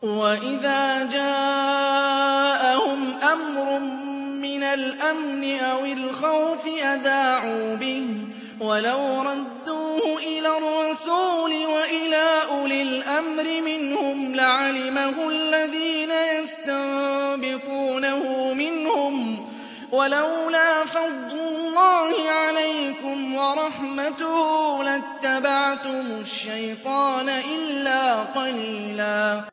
وَإِذَا جَاءَهُمْ أَمْرٌ مِّنَ الْأَمْنِ أَوِ الْخَوْفِ أَذَاعُوا بِهِ ۖ وَلَوْ رَدُّوهُ إِلَى الرَّسُولِ وَإِلَىٰ أُولِي الْأَمْرِ مِنْهُمْ لَعَلِمَهُ الَّذِينَ يَسْتَنبِطُونَهُ مِنْهُمْ ۗ وَلَوْلَا فَضْلُ اللَّهِ عَلَيْكُمْ وَرَحْمَتُهُ لَاتَّبَعْتُمُ الشَّيْطَانَ إِلَّا قَلِيلًا